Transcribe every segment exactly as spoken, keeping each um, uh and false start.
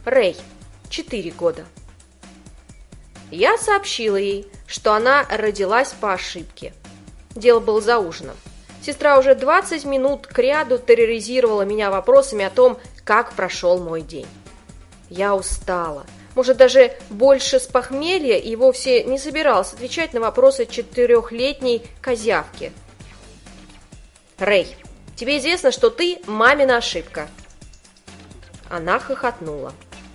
Рэй, четыре года. Я сообщила ей, что она родилась по ошибке. Дело было за ужином. Сестра уже двадцать минут кряду терроризировала меня вопросами о том, как прошел мой день. Я устала. Может, даже больше с похмелья, и вовсе не собиралась отвечать на вопросы четырехлетней козявки. «Рэй, тебе известно, что ты мамина ошибка?» Она хохотнула.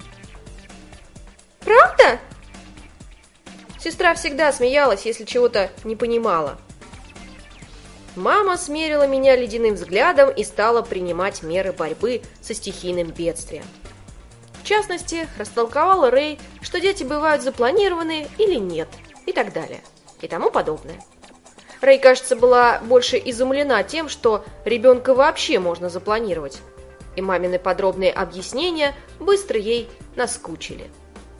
«Правда?» Сестра всегда смеялась, если чего-то не понимала. Мама смерила меня ледяным взглядом и стала принимать меры борьбы со стихийным бедствием. В частности, растолковала Рэй, что дети бывают запланированные или нет, и так далее, и тому подобное. Рэй, кажется, была больше изумлена тем, что ребенка вообще можно запланировать, и мамины подробные объяснения быстро ей наскучили.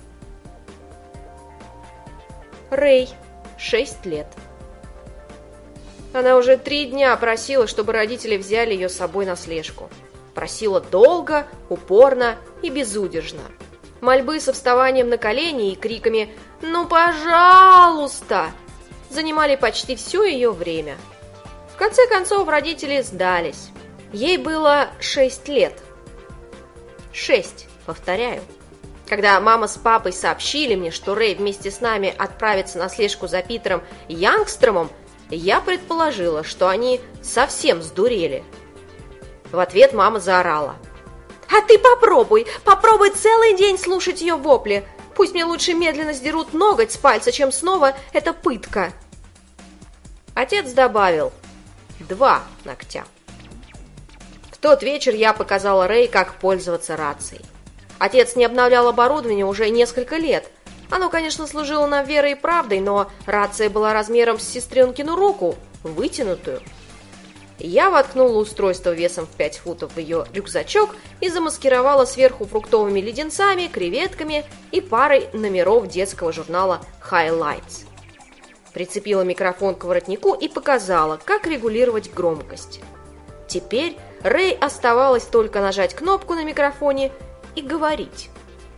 Рэй, шесть лет. Она уже три дня просила, чтобы родители взяли ее с собой на слежку. Просила долго, упорно и безудержно. Мольбы со вставанием на колени и криками «Ну, пожалуйста!» занимали почти все ее время. В конце концов, родители сдались. Ей было шесть лет. Шесть, повторяю. Когда мама с папой сообщили мне, что Рэй вместе с нами отправится на слежку за Питером Янгстромом, я предположила, что они совсем сдурели. В ответ мама заорала: «А ты попробуй, попробуй целый день слушать ее вопли. Пусть мне лучше медленно сдерут ноготь с пальца, чем снова эта пытка». Отец добавил: «Два ногтя». В тот вечер я показала Рэй, как пользоваться рацией. Отец не обновлял оборудование уже несколько лет. Оно, конечно, служило нам верой и правдой, но рация была размером с сестренкину руку, вытянутую. Я воткнула устройство весом в пять футов в ее рюкзачок и замаскировала сверху фруктовыми леденцами, креветками и парой номеров детского журнала Highlights. Прицепила микрофон к воротнику и показала, как регулировать громкость. Теперь Рэй оставалось только нажать кнопку на микрофоне и говорить.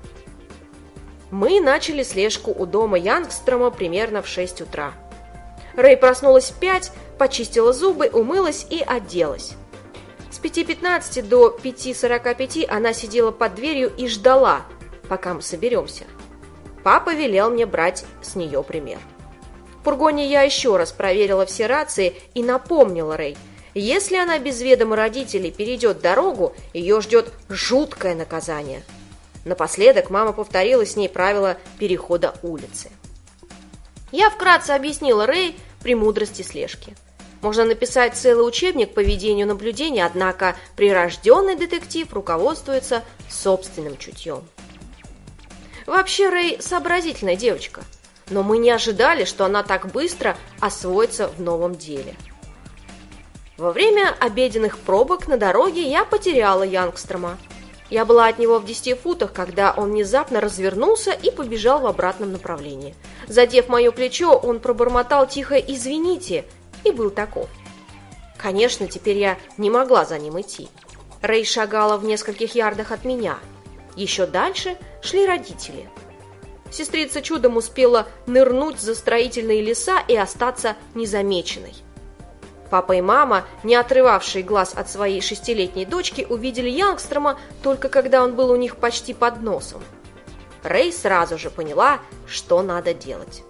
Мы начали слежку у дома Янгстрома примерно в шесть утра. Рэй проснулась в пять, почистила зубы, умылась и оделась. С пяти пятнадцати до пяти сорока пяти она сидела под дверью и ждала, пока мы соберемся. Папа велел мне брать с нее пример. В фургоне я еще раз проверила все рации и напомнила Рэй: если она без ведома родителей перейдет дорогу, ее ждет жуткое наказание. Напоследок мама повторила с ней правила перехода улицы. Я вкратце объяснила Рэй премудрости слежки. Можно написать целый учебник по ведению наблюдений, однако прирожденный детектив руководствуется собственным чутьем. Вообще Рэй сообразительная девочка, но мы не ожидали, что она так быстро освоится в новом деле. Во время обеденных пробок на дороге я потеряла Янгстрома. Я была от него в десяти футах, когда он внезапно развернулся и побежал в обратном направлении. Задев мое плечо, он пробормотал тихо «извините» и был таков. Конечно, теперь я не могла за ним идти. Рэй шагала в нескольких ярдах от меня. Еще дальше шли родители. Сестрица чудом успела нырнуть за строительные леса и остаться незамеченной. Папа и мама, не отрывавшие глаз от своей шестилетней дочки, увидели Янгстрома только когда он был у них почти под носом. Рэй сразу же поняла, что надо делать.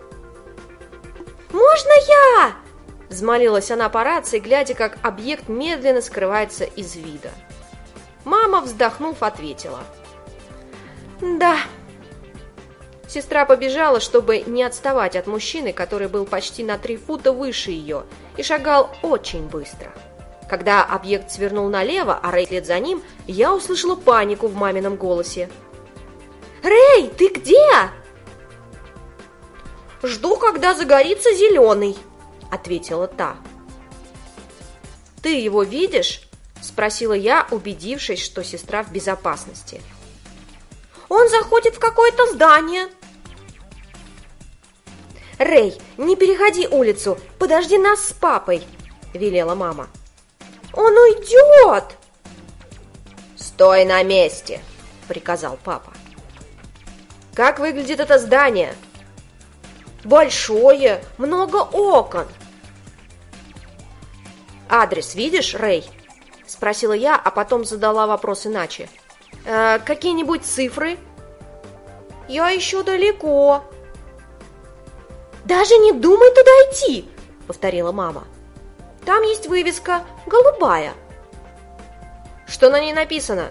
«Можно я?» – взмолилась она по рации, глядя, как объект медленно скрывается из вида. Мама, вздохнув, ответила: «Да». Сестра побежала, чтобы не отставать от мужчины, который был почти на три фута выше ее и шагал очень быстро. Когда объект свернул налево, а Рэй вслед за ним, я услышала панику в мамином голосе. «Рэй, ты где?» «Жду, когда загорится зеленый», — ответила та. «Ты его видишь?» — спросила я, убедившись, что сестра в безопасности. «Он заходит в какое-то здание». «Рэй, не переходи улицу, подожди нас с папой», — велела мама. «Он уйдет!» «Стой на месте!» – приказал папа. «Как выглядит это здание?» «Большое, много окон». «Адрес видишь, Рэй?» – спросила я, а потом задала вопрос иначе. «Э, «Какие-нибудь цифры?» «Я еще далеко». «Даже не думай туда идти!» – повторила мама. «Там есть вывеска голубая». «Что на ней написано?»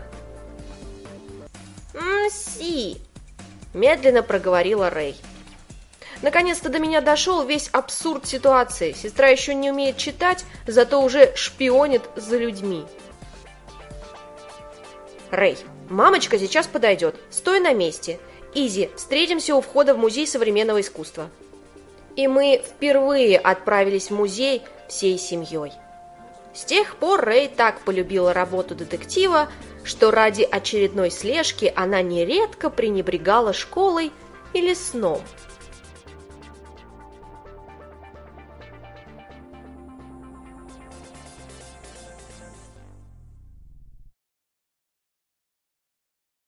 «Мси», – медленно проговорила Рэй. Наконец-то до меня дошел весь абсурд ситуации. Сестра еще не умеет читать, зато уже шпионит за людьми. «Рэй, мамочка сейчас подойдет. Стой на месте. Изи, встретимся у входа в Музей современного искусства». И мы впервые отправились в музей всей семьей. С тех пор Рэй так полюбила работу детектива, что ради очередной слежки она нередко пренебрегала школой или сном.